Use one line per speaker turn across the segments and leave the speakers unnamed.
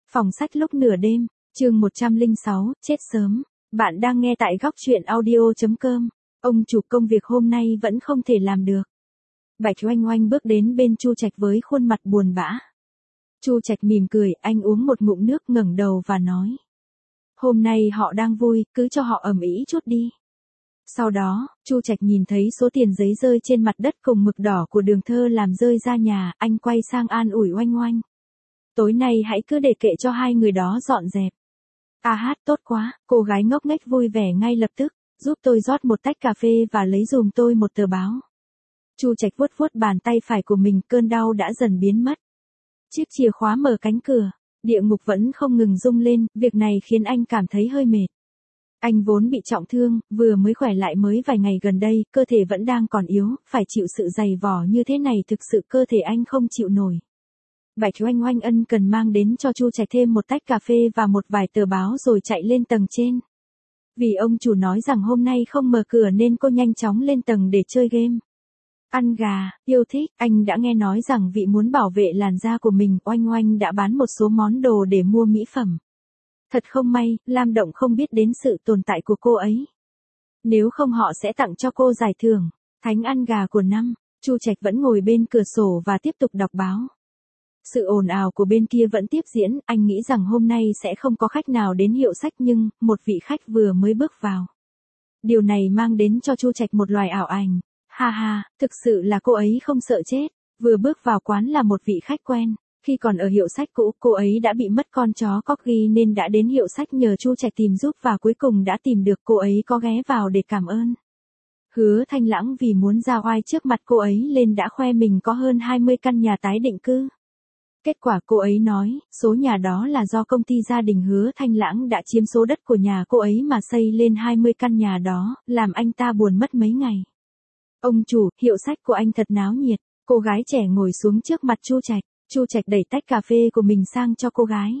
Phòng sách lúc nửa đêm, chương 106, chết sớm. Bạn đang nghe tại góc truyện audio.com. Ông chủ công việc hôm nay vẫn không thể làm được. Bạch Oanh Oanh bước đến bên Chu Trạch với khuôn mặt buồn bã. Chu Trạch mỉm cười, anh uống một ngụm nước ngẩng đầu và nói. Hôm nay họ đang vui, cứ cho họ ầm ĩ chút đi. Sau đó, Chu Trạch nhìn thấy số tiền giấy rơi trên mặt đất cùng mực đỏ của Đường Thơ làm rơi ra nhà, anh quay sang an ủi Oanh Oanh. Tối nay hãy cứ để kệ cho hai người đó dọn dẹp. À hát tốt quá, cô gái ngốc nghếch vui vẻ ngay lập tức, giúp tôi rót một tách cà phê và lấy dùm tôi một tờ báo. Chu Trạch vuốt vuốt bàn tay phải của mình, cơn đau đã dần biến mất. Chiếc chìa khóa mở cánh cửa, địa ngục vẫn không ngừng rung lên, việc này khiến anh cảm thấy hơi mệt. Anh vốn bị trọng thương, vừa mới khỏe lại mới vài ngày gần đây, cơ thể vẫn đang còn yếu, phải chịu sự dày vò như thế này thực sự cơ thể anh không chịu nổi. Bạch Oanh Oanh ân cần mang đến cho Chu Trạch thêm một tách cà phê và một vài tờ báo rồi chạy lên tầng trên. Vì ông chủ nói rằng hôm nay không mở cửa nên cô nhanh chóng lên tầng để chơi game. Ăn gà, yêu thích, anh đã nghe nói rằng vị muốn bảo vệ làn da của mình, Oanh Oanh đã bán một số món đồ để mua mỹ phẩm. Thật không may, Lam Động không biết đến sự tồn tại của cô ấy. Nếu không họ sẽ tặng cho cô giải thưởng, thánh ăn gà của năm. Chu Trạch vẫn ngồi bên cửa sổ và tiếp tục đọc báo. Sự ồn ào của bên kia vẫn tiếp diễn, anh nghĩ rằng hôm nay sẽ không có khách nào đến hiệu sách nhưng, một vị khách vừa mới bước vào. Điều này mang đến cho Chu Trạch một loài ảo ảnh. Ha ha, thực sự là cô ấy không sợ chết. Vừa bước vào quán là một vị khách quen. Khi còn ở hiệu sách cũ, cô ấy đã bị mất con chó Corgi nên đã đến hiệu sách nhờ Chu Trạch tìm giúp và cuối cùng đã tìm được. Cô ấy có ghé vào để cảm ơn. Hứa Thanh Lãng vì muốn ra oai trước mặt cô ấy nên đã khoe mình có hơn 20 căn nhà tái định cư. Kết quả cô ấy nói, số nhà đó là do công ty gia đình Hứa Thanh Lãng đã chiếm số đất của nhà cô ấy mà xây lên 20 căn nhà đó, làm anh ta buồn mất mấy ngày. Ông chủ, hiệu sách của anh thật náo nhiệt. Cô gái trẻ ngồi xuống trước mặt Chu Trạch. Chu Trạch đẩy tách cà phê của mình sang cho cô gái.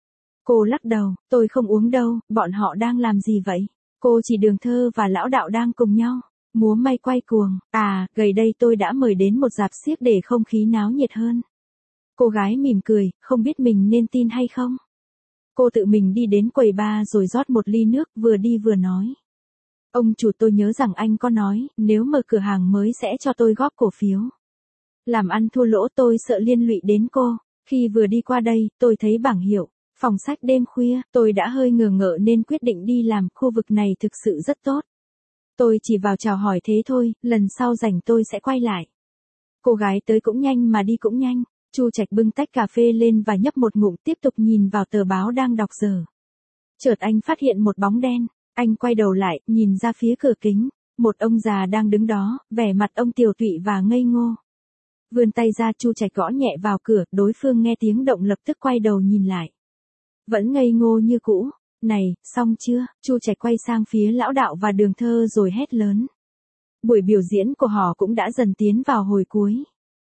Cô lắc đầu, tôi không uống đâu, bọn họ đang làm gì vậy? Cô chỉ Đường Thơ và Lão Đạo đang cùng nhau múa may quay cuồng. À, gần đây tôi đã mời đến một rạp xiếc để không khí náo nhiệt hơn. Cô gái mỉm cười, không biết mình nên tin hay không. Cô tự mình đi đến quầy bar rồi rót một ly nước, vừa đi vừa nói. Ông chủ, tôi nhớ rằng anh có nói, nếu mở cửa hàng mới sẽ cho tôi góp cổ phiếu. Làm ăn thua lỗ tôi sợ liên lụy đến cô. Khi vừa đi qua đây, tôi thấy bảng hiệu, phòng sách đêm khuya, tôi đã hơi ngờ ngợ nên quyết định đi làm, khu vực này thực sự rất tốt. Tôi chỉ vào chào hỏi thế thôi, lần sau rảnh tôi sẽ quay lại. Cô gái tới cũng nhanh mà đi cũng nhanh. Chu Trạch bưng tách cà phê lên và nhấp một ngụm, tiếp tục nhìn vào tờ báo đang đọc giờ. Chợt anh phát hiện một bóng đen, anh quay đầu lại, nhìn ra phía cửa kính, một ông già đang đứng đó, vẻ mặt ông tiều tụy và ngây ngô. Vươn tay ra, Chu Trạch gõ nhẹ vào cửa, đối phương nghe tiếng động lập tức quay đầu nhìn lại. Vẫn ngây ngô như cũ. Này, xong chưa? Chu Trạch quay sang phía Lão Đạo và Đường Thơ rồi hét lớn. Buổi biểu diễn của họ cũng đã dần tiến vào hồi cuối.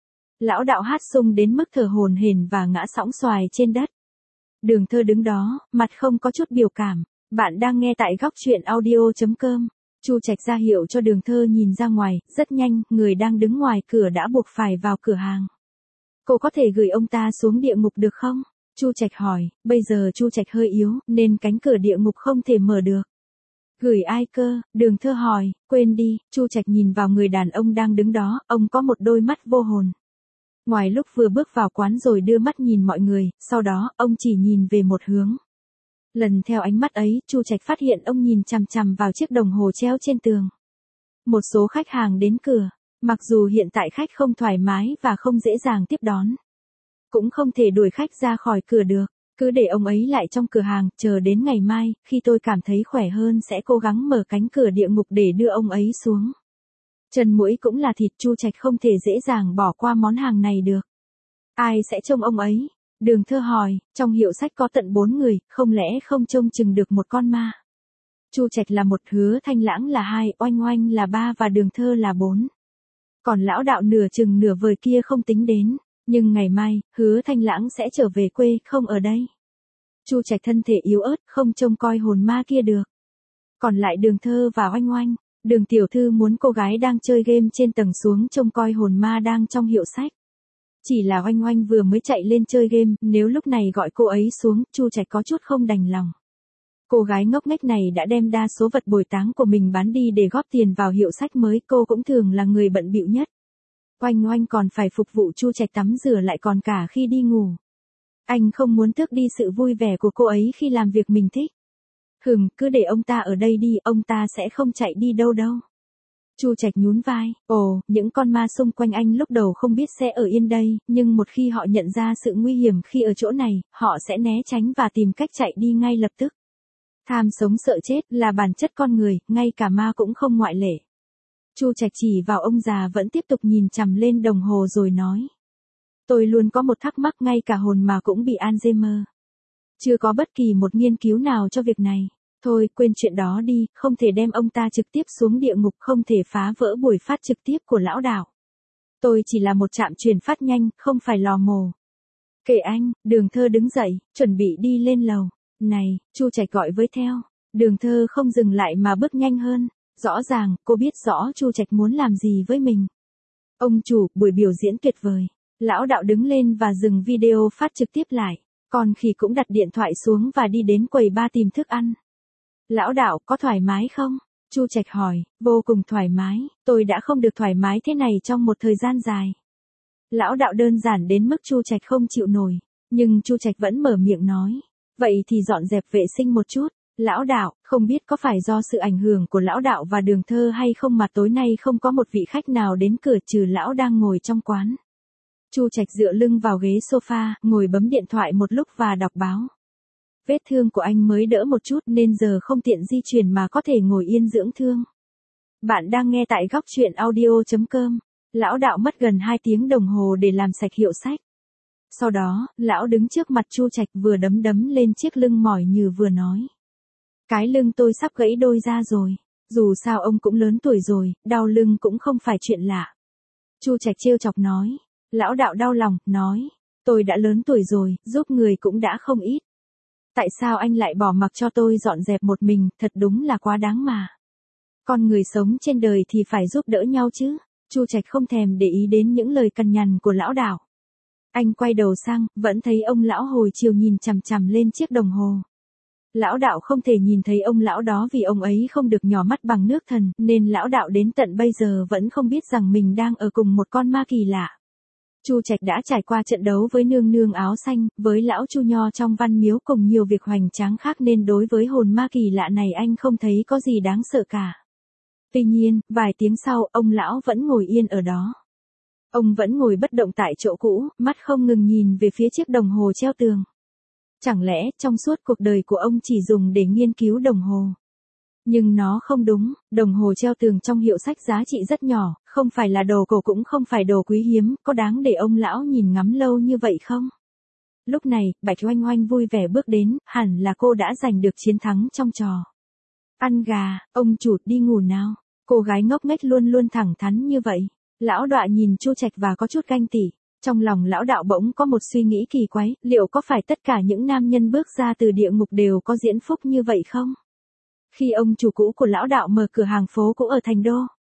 Lão Đạo hát sung đến mức thở hổn hển và ngã sõng xoài trên đất. Đường Thơ đứng đó, mặt không có chút biểu cảm. Bạn đang nghe tại góc truyện audio.com. Chu Trạch ra hiệu cho Đường Thơ nhìn ra ngoài, rất nhanh, người đang đứng ngoài cửa đã buộc phải vào cửa hàng. Cô có thể gửi ông ta xuống địa ngục được không? Chu Trạch hỏi, bây giờ Chu Trạch hơi yếu, nên cánh cửa địa ngục không thể mở được. Gửi ai cơ? Đường Thơ hỏi, quên đi. Chu Trạch nhìn vào người đàn ông đang đứng đó, ông có một đôi mắt vô hồn. Ngoài lúc vừa bước vào quán rồi đưa mắt nhìn mọi người, sau đó, ông chỉ nhìn về một hướng. Lần theo ánh mắt ấy, Chu Trạch phát hiện ông nhìn chằm chằm vào chiếc đồng hồ treo trên tường. Một số khách hàng đến cửa, mặc dù hiện tại khách không thoải mái và không dễ dàng tiếp đón. Cũng không thể đuổi khách ra khỏi cửa được, cứ để ông ấy lại trong cửa hàng, chờ đến ngày mai, khi tôi cảm thấy khỏe hơn sẽ cố gắng mở cánh cửa địa ngục để đưa ông ấy xuống. Chân muỗi cũng là thịt, Chu Trạch không thể dễ dàng bỏ qua món hàng này được. Ai sẽ trông ông ấy? Đường Thơ hỏi, trong hiệu sách có tận 4 người, không lẽ không trông chừng được một con ma? Chu Trạch là 1, Hứa Thanh Lãng là 2, Oanh Oanh là 3 và Đường Thơ là 4. Còn Lão Đạo nửa chừng nửa vời kia không tính đến, nhưng ngày mai, Hứa Thanh Lãng sẽ trở về quê, không ở đây. Chu Trạch thân thể yếu ớt, không trông coi hồn ma kia được. Còn lại Đường Thơ và Oanh Oanh, Đường tiểu thư muốn cô gái đang chơi game trên tầng xuống trông coi hồn ma đang trong hiệu sách. Chỉ là Oanh Oanh vừa mới chạy lên chơi game, nếu lúc này gọi cô ấy xuống, Chu Trạch có chút không đành lòng. Cô gái ngốc nghếch này đã đem đa số vật bồi táng của mình bán đi để góp tiền vào hiệu sách mới, cô cũng thường là người bận bịu nhất. Oanh Oanh còn phải phục vụ Chu Trạch tắm rửa lại còn cả khi đi ngủ. Anh không muốn tước đi sự vui vẻ của cô ấy khi làm việc mình thích. Cứ để ông ta ở đây đi, ông ta sẽ không chạy đi đâu đâu. Chu Trạch nhún vai, những con ma xung quanh anh lúc đầu không biết sẽ ở yên đây, nhưng một khi họ nhận ra sự nguy hiểm khi ở chỗ này, họ sẽ né tránh và tìm cách chạy đi ngay lập tức. Tham sống sợ chết là bản chất con người, ngay cả ma cũng không ngoại lệ. Chu Trạch chỉ vào ông già vẫn tiếp tục nhìn chằm lên đồng hồ rồi nói. Tôi luôn có một thắc mắc, ngay cả hồn mà cũng bị Alzheimer. Chưa có bất kỳ một nghiên cứu nào cho việc này. Thôi, quên chuyện đó đi, không thể đem ông ta trực tiếp xuống địa ngục, không thể phá vỡ buổi phát trực tiếp của lão đạo. Tôi chỉ là một trạm truyền phát nhanh, không phải lò mổ. Kệ anh, Đường Thơ đứng dậy, chuẩn bị đi lên lầu. Này, Chu Trạch gọi với theo. Đường Thơ không dừng lại mà bước nhanh hơn. Rõ ràng, cô biết rõ Chu Trạch muốn làm gì với mình. Ông chủ, buổi biểu diễn tuyệt vời. Lão đạo đứng lên và dừng video phát trực tiếp lại. Còn Khỉ cũng đặt điện thoại xuống và đi đến quầy bar tìm thức ăn. Lão đạo, có thoải mái không? Chu Trạch hỏi. Vô cùng thoải mái, tôi đã không được thoải mái thế này trong một thời gian dài. Lão đạo đơn giản đến mức Chu Trạch không chịu nổi. Nhưng Chu Trạch vẫn mở miệng nói. Vậy thì dọn dẹp vệ sinh một chút. Lão đạo, không biết có phải do sự ảnh hưởng của lão đạo và Đường Thơ hay không mà tối nay không có một vị khách nào đến cửa trừ lão đang ngồi trong quán. Chu Trạch dựa lưng vào ghế sofa, ngồi bấm điện thoại một lúc và đọc báo. Vết thương của anh mới đỡ một chút nên giờ không tiện di chuyển mà có thể ngồi yên dưỡng thương. Bạn đang nghe tại góc truyện audio.com. Lão đạo mất gần 2 tiếng đồng hồ để làm sạch hiệu sách. Sau đó, lão đứng trước mặt Chu Trạch vừa đấm lên chiếc lưng mỏi như vừa nói. Cái lưng tôi sắp gãy đôi ra rồi. Dù sao ông cũng lớn tuổi rồi, đau lưng cũng không phải chuyện lạ. Chu Trạch trêu chọc nói. Lão đạo đau lòng, nói. Tôi đã lớn tuổi rồi, giúp người cũng đã không ít. Tại sao anh lại bỏ mặc cho tôi dọn dẹp một mình, thật đúng là quá đáng mà. Con người sống trên đời thì phải giúp đỡ nhau chứ. Chu Trạch không thèm để ý đến những lời cằn nhằn của lão đạo. Anh quay đầu sang, vẫn thấy ông lão hồi chiều nhìn chằm chằm lên chiếc đồng hồ. Lão đạo không thể nhìn thấy ông lão đó vì ông ấy không được nhỏ mắt bằng nước thần, nên lão đạo đến tận bây giờ vẫn không biết rằng mình đang ở cùng một con ma kỳ lạ. Chu Trạch đã trải qua trận đấu với nương nương áo xanh, với lão Chu Nho trong văn miếu cùng nhiều việc hoành tráng khác nên đối với hồn ma kỳ lạ này anh không thấy có gì đáng sợ cả. Tuy nhiên, vài tiếng sau, ông lão vẫn ngồi yên ở đó. Ông vẫn ngồi bất động tại chỗ cũ, mắt không ngừng nhìn về phía chiếc đồng hồ treo tường. Chẳng lẽ, trong suốt cuộc đời của ông chỉ dùng để nghiên cứu đồng hồ? Nhưng nó không đúng, đồng hồ treo tường trong hiệu sách giá trị rất nhỏ, không phải là đồ cổ cũng không phải đồ quý hiếm, có đáng để ông lão nhìn ngắm lâu như vậy không? Lúc này, Bạch Oanh Oanh vui vẻ bước đến, hẳn là cô đã giành được chiến thắng trong trò ăn gà. Ông chủ, đi ngủ nào. Cô gái ngốc nghếch luôn luôn thẳng thắn như vậy. Lão đọa nhìn Chu Trạch và có chút ganh tị. Trong lòng lão đạo bỗng có một suy nghĩ kỳ quái, liệu có phải tất cả những nam nhân bước ra từ địa ngục đều có diễn phúc như vậy không? Khi ông chủ cũ của lão đạo mở cửa hàng phố cũ ở Thành Đô,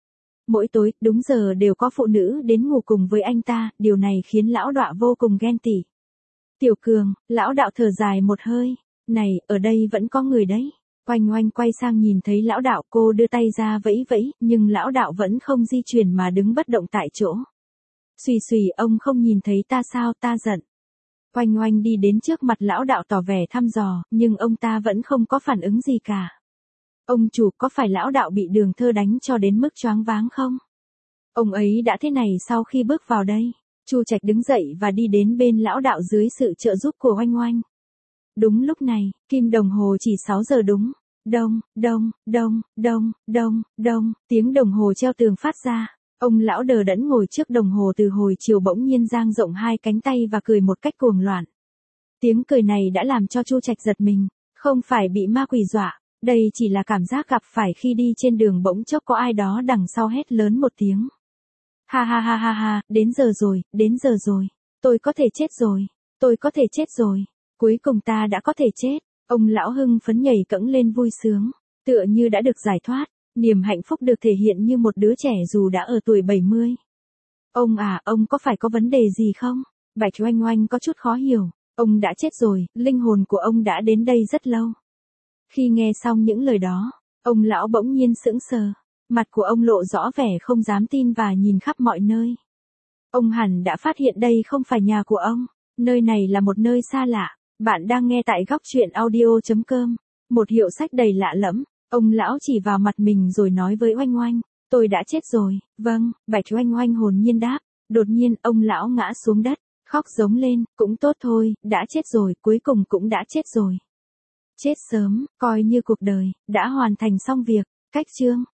mỗi tối, đúng giờ đều có phụ nữ đến ngủ cùng với anh ta, điều này khiến lão đọa vô cùng ghen tị. Tiểu Cường, lão đạo thở dài một hơi. Này, ở đây vẫn có người đấy. Oanh Oanh quay sang nhìn thấy lão đạo, cô đưa tay ra vẫy vẫy, nhưng lão đạo vẫn không di chuyển mà đứng bất động tại chỗ. Xùy xùy, ông không nhìn thấy ta sao, ta giận. Oanh Oanh đi đến trước mặt lão đạo tỏ vẻ thăm dò, nhưng ông ta vẫn không có phản ứng gì cả. Ông chủ, có phải lão đạo bị Đường Thơ đánh cho đến mức choáng váng không? Ông ấy đã thế này sau khi bước vào đây. Chu Trạch đứng dậy và đi đến bên lão đạo dưới sự trợ giúp của Oanh Oanh. Đúng lúc này, kim đồng hồ chỉ 6 giờ đúng. Đông, đông, đông, đông, đông, đông, tiếng đồng hồ treo tường phát ra. Ông lão đờ đẫn ngồi trước đồng hồ từ hồi chiều bỗng nhiên dang rộng hai cánh tay và cười một cách cuồng loạn. Tiếng cười này đã làm cho Chu Trạch giật mình, không phải bị ma quỷ dọa, đây chỉ là cảm giác gặp phải khi đi trên đường bỗng chốc có ai đó đằng sau hét lớn một tiếng. Ha ha ha ha ha, đến giờ rồi, đến giờ rồi, tôi có thể chết rồi, tôi có thể chết rồi, cuối cùng ta đã có thể chết. Ông lão hưng phấn nhảy cẫng lên vui sướng, tựa như đã được giải thoát. Niềm hạnh phúc được thể hiện như một đứa trẻ dù đã ở tuổi 70. Ông à, ông có phải có vấn đề gì không? Bạch Oanh Oanh có chút khó hiểu. Ông đã chết rồi, linh hồn của ông đã đến đây rất lâu. Khi nghe xong những lời đó, ông lão bỗng nhiên sững sờ. Mặt của ông lộ rõ vẻ không dám tin và nhìn khắp mọi nơi. Ông hẳn đã phát hiện đây không phải nhà của ông. Nơi này là một nơi xa lạ. Bạn đang nghe tại góc truyện audio.com. Một hiệu sách đầy lạ lẫm. Ông lão chỉ vào mặt mình rồi nói với Oanh Oanh. Tôi đã chết rồi. Vâng, Bạch Oanh Oanh hồn nhiên đáp. Đột nhiên ông lão ngã xuống đất. Khóc giống lên. Cũng tốt thôi, đã chết rồi, cuối cùng cũng đã chết rồi. Chết sớm, coi như cuộc đời đã hoàn thành xong việc. Cách chương